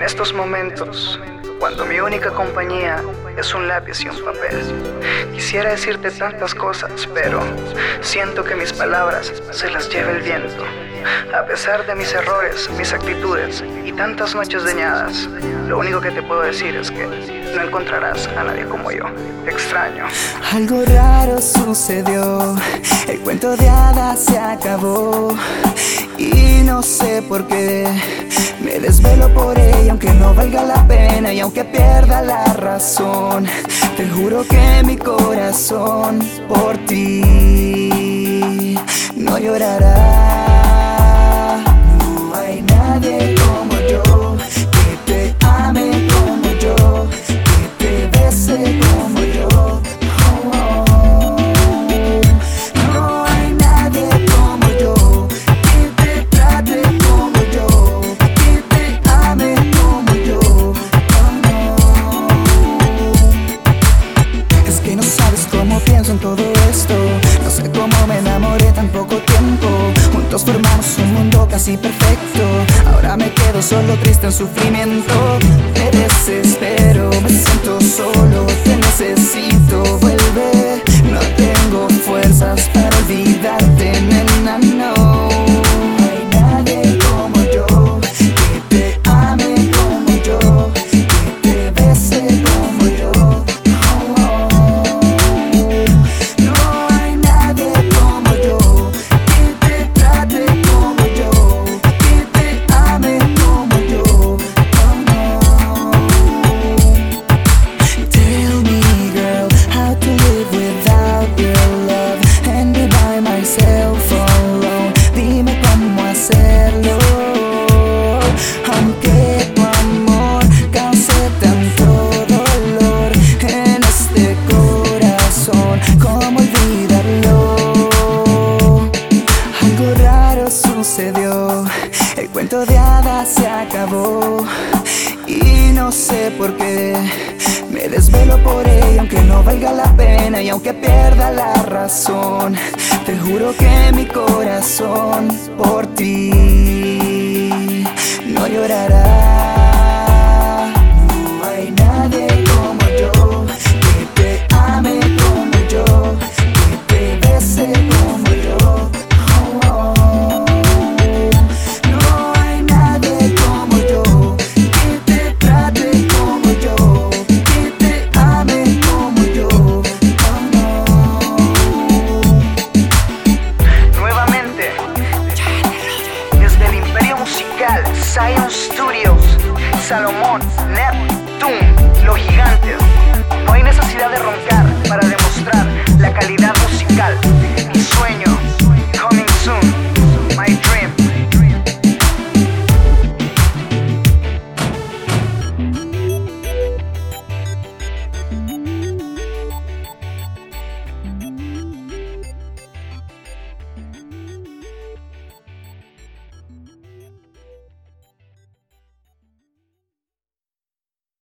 En estos momentos, cuando mi única compañía es un lápiz y un papel, quisiera decirte tantas cosas, pero siento que mis palabras se las lleva el viento. A pesar de mis errores, mis actitudes y tantas noches dañadas, lo único que te puedo decir es que no encontrarás a nadie como yo. Te extraño. Algo raro sucedió, el cuento de hadas se acabó y no sé por qué me desvelo por ella, aunque no valga la pena y aunque pierda la razón. Te juro que mi corazón por ti no llorará. No hay nadie como yo, que te ame como yo, que te bese como yo. Oh, oh. No hay nadie como yo, que te trate como yo, que te ame como yo. Oh, no. Es que no sabes cómo pienso en todo esto, no sé cómo me enamoré tan poco tiempo. Juntos formamos un mundo casi perfecto, ahora me quedo solo, triste en sufrimiento. Me desespero, me siento solo, te necesito, vuelve. No tengo fuerzas para olvidarte, nena, no. No hay nadie como yo, que te ame como yo, que te bese como yo. Oh, oh. No hay nadie como yo, que te trate como yo, que te ame como yo. Oh, no. Tell me, girl, how to live without your love and be by myself alone. Dime cómo hacerlo, aunque tu amor cause tanto dolor en este corazón. ¿Cómo olvidarlo? Algo raro sucedió, el cuento de hadas se acabó y no sé por qué me desvelo por ella, aunque no valga la pena y aunque pierda la razón. Te juro que mi corazón por ti no llorará. No hay nadie como yo, que te ame como yo, que te bese como yo. Oh, oh. No hay nadie como yo, que te trate como yo, que te ame como yo. Oh, no. Nuevamente, desde el Imperio Musical, Zion Studios, Salomón, Neptune, Los Gigantes. No hay necesidad de roncar para demostrar